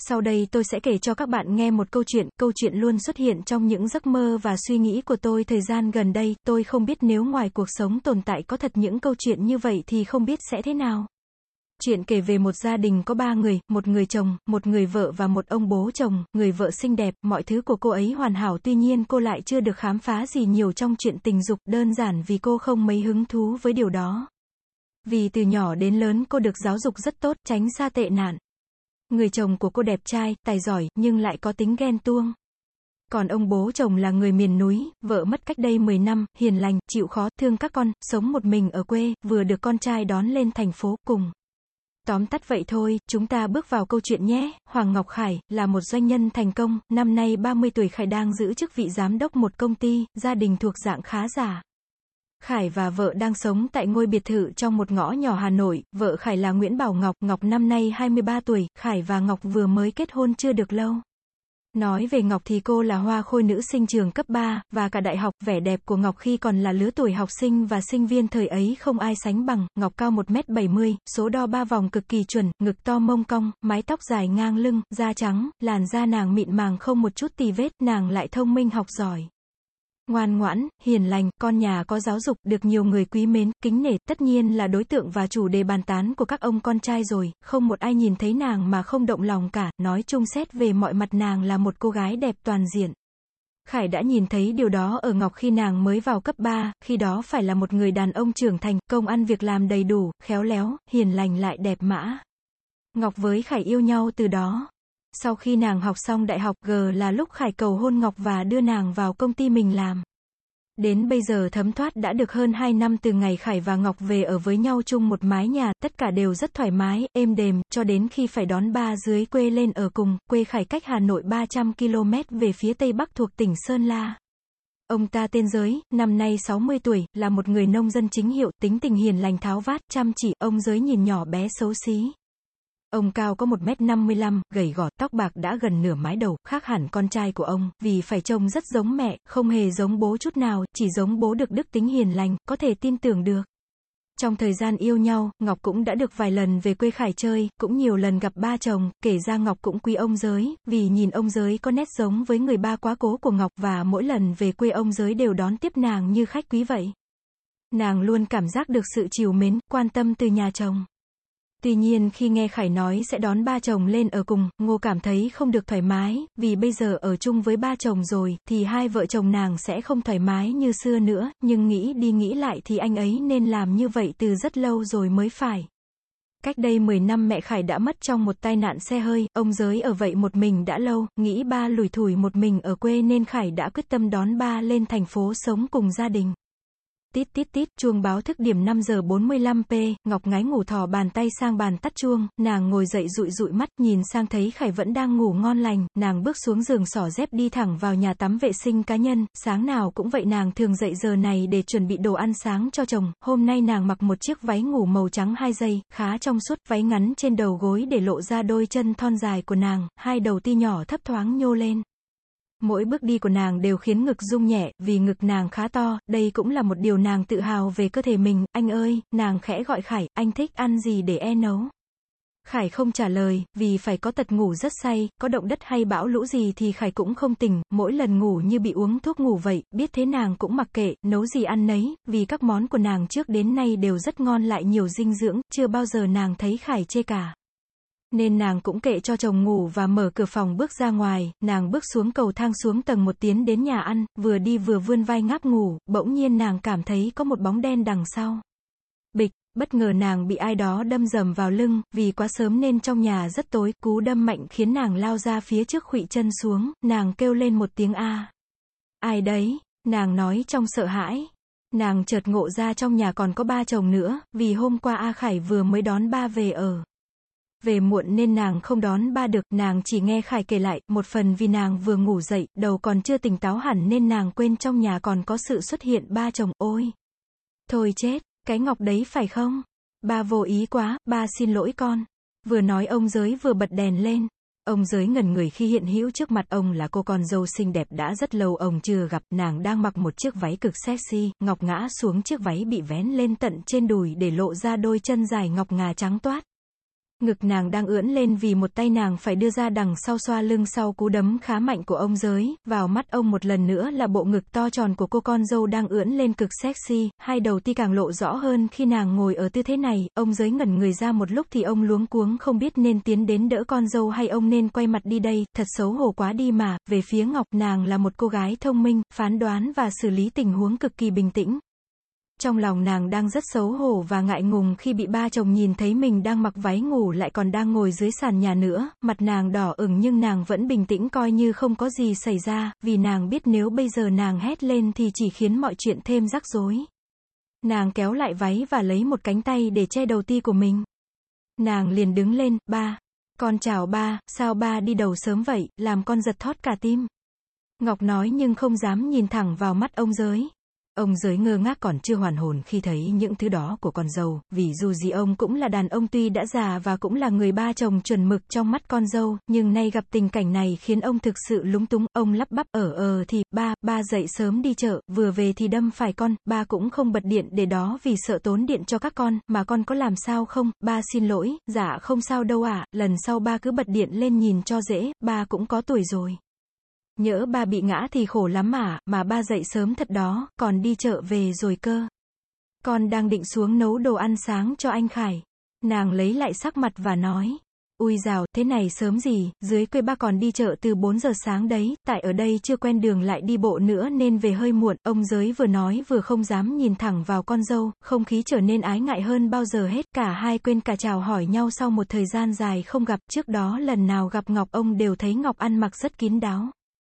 Sau đây tôi sẽ kể cho các bạn nghe một câu chuyện luôn xuất hiện trong những giấc mơ và suy nghĩ của tôi thời gian gần đây, tôi không biết nếu ngoài cuộc sống tồn tại có thật những câu chuyện như vậy thì không biết sẽ thế nào. Chuyện kể về một gia đình có 3 người, một người chồng, một người vợ và một ông bố chồng, người vợ xinh đẹp, mọi thứ của cô ấy hoàn hảo tuy nhiên cô lại chưa được khám phá gì nhiều trong chuyện tình dục, đơn giản vì cô không mấy hứng thú với điều đó. Vì từ nhỏ đến lớn cô được giáo dục rất tốt, tránh xa tệ nạn. Người chồng của cô đẹp trai, tài giỏi, nhưng lại có tính ghen tuông. Còn ông bố chồng là người miền núi, vợ mất cách đây 10 năm, hiền lành, chịu khó, thương các con, sống một mình ở quê, vừa được con trai đón lên thành phố, cùng. Tóm tắt vậy thôi, chúng ta bước vào câu chuyện nhé. Hoàng Ngọc Khải, là một doanh nhân thành công, năm nay 30 tuổi Khải đang giữ chức vị giám đốc một công ty, gia đình thuộc dạng khá giả. Khải và vợ đang sống tại ngôi biệt thự trong một ngõ nhỏ Hà Nội, vợ Khải là Nguyễn Bảo Ngọc, Ngọc năm nay 23 tuổi, Khải và Ngọc vừa mới kết hôn chưa được lâu. Nói về Ngọc thì cô là hoa khôi nữ sinh trường cấp 3, và cả đại học, vẻ đẹp của Ngọc khi còn là lứa tuổi học sinh và sinh viên thời ấy không ai sánh bằng. Ngọc cao 1m70, số đo 3 vòng cực kỳ chuẩn, ngực to mông cong, mái tóc dài ngang lưng, da trắng, làn da nàng mịn màng không một chút tì vết, nàng lại thông minh học giỏi. Ngoan ngoãn, hiền lành, con nhà có giáo dục, được nhiều người quý mến, kính nể, tất nhiên là đối tượng và chủ đề bàn tán của các ông con trai rồi, không một ai nhìn thấy nàng mà không động lòng cả, nói chung xét về mọi mặt nàng là một cô gái đẹp toàn diện. Khải đã nhìn thấy điều đó ở Ngọc khi nàng mới vào cấp 3, khi đó phải là một người đàn ông trưởng thành, công ăn việc làm đầy đủ, khéo léo, hiền lành lại đẹp mã. Ngọc với Khải yêu nhau từ đó. Sau khi nàng học xong đại học, là lúc Khải cầu hôn Ngọc và đưa nàng vào công ty mình làm. Đến bây giờ thấm thoát đã được hơn 2 năm từ ngày Khải và Ngọc về ở với nhau chung một mái nhà, tất cả đều rất thoải mái, êm đềm, cho đến khi phải đón ba dưới quê lên ở cùng. Quê Khải cách Hà Nội 300 km về phía tây bắc thuộc tỉnh Sơn La. Ông ta tên Giới, năm nay 60 tuổi, là một người nông dân chính hiệu, tính tình hiền lành tháo vát, chăm chỉ. Ông Giới nhìn nhỏ bé xấu xí. Ông cao có 1m55, gầy gò, tóc bạc đã gần nửa mái đầu, khác hẳn con trai của ông, vì phải trông rất giống mẹ, không hề giống bố chút nào, chỉ giống bố được đức tính hiền lành, có thể tin tưởng được. Trong thời gian yêu nhau, Ngọc cũng đã được vài lần về quê Khải chơi, cũng nhiều lần gặp ba chồng, kể ra Ngọc cũng quý ông Giới, vì nhìn ông Giới có nét giống với người ba quá cố của Ngọc và mỗi lần về quê ông Giới đều đón tiếp nàng như khách quý vậy. Nàng luôn cảm giác được sự trìu mến, quan tâm từ nhà chồng. Tuy nhiên khi nghe Khải nói sẽ đón ba chồng lên ở cùng, Ngô cảm thấy không được thoải mái, vì bây giờ ở chung với ba chồng rồi, thì hai vợ chồng nàng sẽ không thoải mái như xưa nữa, nhưng nghĩ đi nghĩ lại thì anh ấy nên làm như vậy từ rất lâu rồi mới phải. Cách đây 10 năm mẹ Khải đã mất trong một tai nạn xe hơi, ông Giới ở vậy một mình đã lâu, nghĩ ba lủi thủi một mình ở quê nên Khải đã quyết tâm đón ba lên thành phố sống cùng gia đình. Tít tít tít, chuông báo thức điểm 5 giờ 45p, Ngọc ngái ngủ thò bàn tay sang bàn tắt chuông, nàng ngồi dậy dụi dụi mắt, nhìn sang thấy Khải vẫn đang ngủ ngon lành, nàng bước xuống giường xỏ dép đi thẳng vào nhà tắm vệ sinh cá nhân, sáng nào cũng vậy nàng thường dậy giờ này để chuẩn bị đồ ăn sáng cho chồng, hôm nay nàng mặc một chiếc váy ngủ màu trắng 2 dây, khá trong suốt, váy ngắn trên đầu gối để lộ ra đôi chân thon dài của nàng, hai đầu ti nhỏ thấp thoáng nhô lên. Mỗi bước đi của nàng đều khiến ngực rung nhẹ, vì ngực nàng khá to, đây cũng là một điều nàng tự hào về cơ thể mình. Anh ơi, nàng khẽ gọi Khải, anh thích ăn gì để nấu. Khải không trả lời, vì phải có tật ngủ rất say, có động đất hay bão lũ gì thì Khải cũng không tỉnh, mỗi lần ngủ như bị uống thuốc ngủ vậy, biết thế nàng cũng mặc kệ, nấu gì ăn nấy, vì các món của nàng trước đến nay đều rất ngon lại nhiều dinh dưỡng, chưa bao giờ nàng thấy Khải chê cả. Nên nàng cũng kệ cho chồng ngủ và mở cửa phòng bước ra ngoài, nàng bước xuống cầu thang xuống tầng 1 tiến đến nhà ăn, vừa đi vừa vươn vai ngáp ngủ, bỗng nhiên nàng cảm thấy có một bóng đen đằng sau. Bịch, bất ngờ nàng bị ai đó đâm rầm vào lưng, vì quá sớm nên trong nhà rất tối, cú đâm mạnh khiến nàng lao ra phía trước khuỵu chân xuống, nàng kêu lên một tiếng a. Ai đấy? Nàng nói trong sợ hãi. Nàng chợt ngộ ra trong nhà còn có ba chồng nữa, vì hôm qua A Khải vừa mới đón ba về ở. Về muộn nên nàng không đón ba được, nàng chỉ nghe Khải kể lại, một phần vì nàng vừa ngủ dậy, đầu còn chưa tỉnh táo hẳn nên nàng quên trong nhà còn có sự xuất hiện ba chồng, ôi. Thôi chết, cái Ngọc đấy phải không? Ba vô ý quá, ba xin lỗi con. Vừa nói ông Giới vừa bật đèn lên. Ông Giới ngẩn người khi hiện hữu trước mặt ông là cô con dâu xinh đẹp đã rất lâu ông chưa gặp, nàng đang mặc một chiếc váy cực sexy, Ngọc ngã xuống chiếc váy bị vén lên tận trên đùi để lộ ra đôi chân dài ngọc ngà trắng toát. Ngực nàng đang ưỡn lên vì một tay nàng phải đưa ra đằng sau xoa lưng sau cú đấm khá mạnh của ông Giới, vào mắt ông một lần nữa là bộ ngực to tròn của cô con dâu đang ưỡn lên cực sexy, hai đầu ti càng lộ rõ hơn khi nàng ngồi ở tư thế này, ông Giới ngẩn người ra một lúc thì ông luống cuống không biết nên tiến đến đỡ con dâu hay ông nên quay mặt đi đây, thật xấu hổ quá đi mà, về phía Ngọc, nàng là một cô gái thông minh, phán đoán và xử lý tình huống cực kỳ bình tĩnh. Trong lòng nàng đang rất xấu hổ và ngại ngùng khi bị ba chồng nhìn thấy mình đang mặc váy ngủ lại còn đang ngồi dưới sàn nhà nữa, mặt nàng đỏ ửng nhưng nàng vẫn bình tĩnh coi như không có gì xảy ra, vì nàng biết nếu bây giờ nàng hét lên thì chỉ khiến mọi chuyện thêm rắc rối. Nàng kéo lại váy và lấy một cánh tay để che đầu ti của mình. Nàng liền đứng lên, ba. Con chào ba, sao ba đi đầu sớm vậy, làm con giật thót cả tim. Ngọc nói nhưng không dám nhìn thẳng vào mắt ông Giới. Ông Giới ngơ ngác còn chưa hoàn hồn khi thấy những thứ đó của con dâu, vì dù gì ông cũng là đàn ông tuy đã già và cũng là người ba chồng chuẩn mực trong mắt con dâu, nhưng nay gặp tình cảnh này khiến ông thực sự lúng túng, ông lắp bắp thì, ba dậy sớm đi chợ, vừa về thì đâm phải con, ba cũng không bật điện để đó vì sợ tốn điện cho các con, mà con có làm sao không, ba xin lỗi, dạ không sao đâu ạ, lần sau ba cứ bật điện lên nhìn cho dễ, ba cũng có tuổi rồi. Nhỡ ba bị ngã thì khổ lắm mà ba dậy sớm thật đó, còn đi chợ về rồi cơ. Con đang định xuống nấu đồ ăn sáng cho anh Khải. Nàng lấy lại sắc mặt và nói. Ui dào, thế này sớm gì, dưới quê ba còn đi chợ từ 4 giờ sáng đấy, tại ở đây chưa quen đường lại đi bộ nữa nên về hơi muộn. Ông Giới vừa nói vừa không dám nhìn thẳng vào con dâu, không khí trở nên ái ngại hơn bao giờ hết, cả hai quên cả chào hỏi nhau sau một thời gian dài không gặp, trước đó lần nào gặp Ngọc ông đều thấy Ngọc ăn mặc rất kín đáo.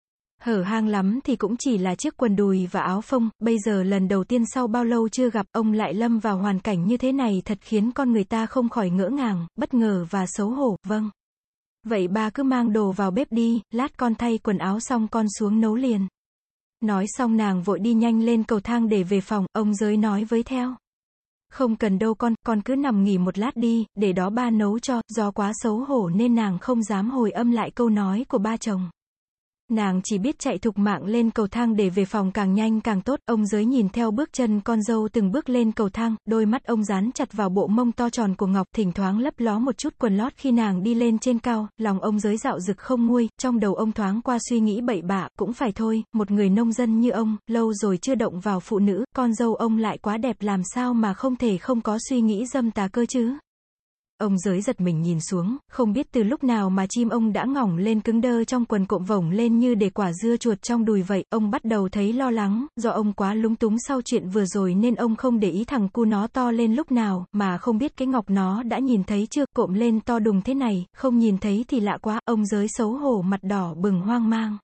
Hở hang lắm thì cũng chỉ là chiếc quần đùi và áo phông, bây giờ lần đầu tiên sau bao lâu chưa gặp, ông lại lâm vào hoàn cảnh như thế này thật khiến con người ta không khỏi ngỡ ngàng, bất ngờ và xấu hổ, vâng. Vậy ba cứ mang đồ vào bếp đi, lát con thay quần áo xong con xuống nấu liền. Nói xong nàng vội đi nhanh lên cầu thang để về phòng, ông Giới nói với theo. Không cần đâu con cứ nằm nghỉ một lát đi, để đó ba nấu cho, do quá xấu hổ nên nàng không dám hồi âm lại câu nói của ba chồng. Nàng chỉ biết chạy thục mạng lên cầu thang để về phòng càng nhanh càng tốt, ông Giới nhìn theo bước chân con dâu từng bước lên cầu thang, đôi mắt ông dán chặt vào bộ mông to tròn của Ngọc, thỉnh thoáng lấp ló một chút quần lót khi nàng đi lên trên cao, lòng ông Giới dạo dực không nguôi, trong đầu ông thoáng qua suy nghĩ bậy bạ, cũng phải thôi, một người nông dân như ông, lâu rồi chưa động vào phụ nữ, con dâu ông lại quá đẹp làm sao mà không thể không có suy nghĩ dâm tà cơ chứ. Ông Giới giật mình nhìn xuống, không biết từ lúc nào mà chim ông đã ngỏng lên cứng đơ trong quần cộm vổng lên như để quả dưa chuột trong đùi vậy, ông bắt đầu thấy lo lắng, do ông quá lúng túng sau chuyện vừa rồi nên ông không để ý thằng cu nó to lên lúc nào, mà không biết cái Ngọc nó đã nhìn thấy chưa, cộm lên to đùng thế này, không nhìn thấy thì lạ quá, ông Giới xấu hổ mặt đỏ bừng hoang mang.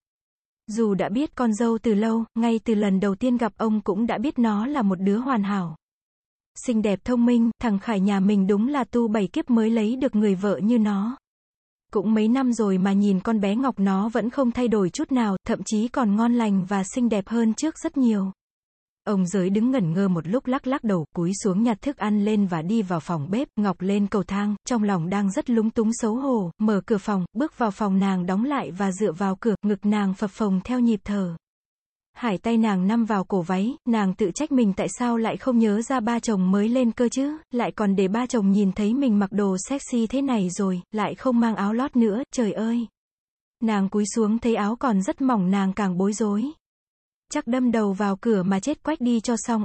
Dù đã biết con dâu từ lâu, ngay từ lần đầu tiên gặp ông cũng đã biết nó là một đứa hoàn hảo. Xinh đẹp thông minh, thằng Khải nhà mình đúng là tu 7 kiếp mới lấy được người vợ như nó. Cũng mấy năm rồi mà nhìn con bé Ngọc nó vẫn không thay đổi chút nào, thậm chí còn ngon lành và xinh đẹp hơn trước rất nhiều. Ông Giới đứng ngẩn ngơ một lúc lắc lắc đầu, cúi xuống nhặt thức ăn lên và đi vào phòng bếp, Ngọc lên cầu thang, trong lòng đang rất lúng túng xấu hổ, mở cửa phòng, bước vào phòng nàng đóng lại và dựa vào cửa, ngực nàng phập phồng theo nhịp thở. Hải tay nàng nằm vào cổ váy, nàng tự trách mình tại sao lại không nhớ ra ba chồng mới lên cơ chứ, lại còn để ba chồng nhìn thấy mình mặc đồ sexy thế này rồi, lại không mang áo lót nữa, trời ơi. Nàng cúi xuống thấy áo còn rất mỏng nàng càng bối rối. Chắc đâm đầu vào cửa mà chết quách đi cho xong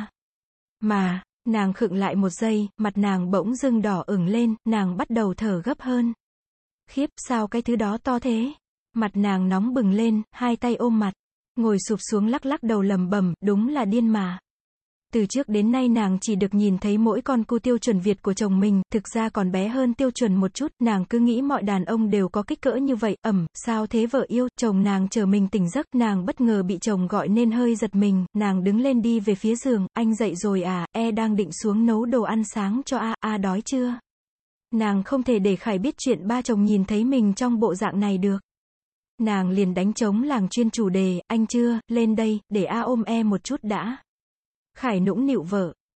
Mà, nàng khựng lại một giây, mặt nàng bỗng dưng đỏ ửng lên, nàng bắt đầu thở gấp hơn. Khiếp, sao cái thứ đó to thế? Mặt nàng nóng bừng lên, hai tay ôm mặt. Ngồi sụp xuống lắc lắc đầu lầm bầm, đúng là điên mà. Từ trước đến nay nàng chỉ được nhìn thấy mỗi con cu tiêu chuẩn Việt của chồng mình, thực ra còn bé hơn tiêu chuẩn một chút, nàng cứ nghĩ mọi đàn ông đều có kích cỡ như vậy, sao thế vợ yêu, chồng nàng chờ mình tỉnh giấc, nàng bất ngờ bị chồng gọi nên hơi giật mình, nàng đứng lên đi về phía giường, anh dậy rồi à, đang định xuống nấu đồ ăn sáng cho đói chưa? Nàng không thể để Khải biết chuyện ba chồng nhìn thấy mình trong bộ dạng này được. Nàng liền đánh trống làng chuyên chủ đề, anh chưa, lên đây, để ôm một chút đã. Khải nũng nịu vợ,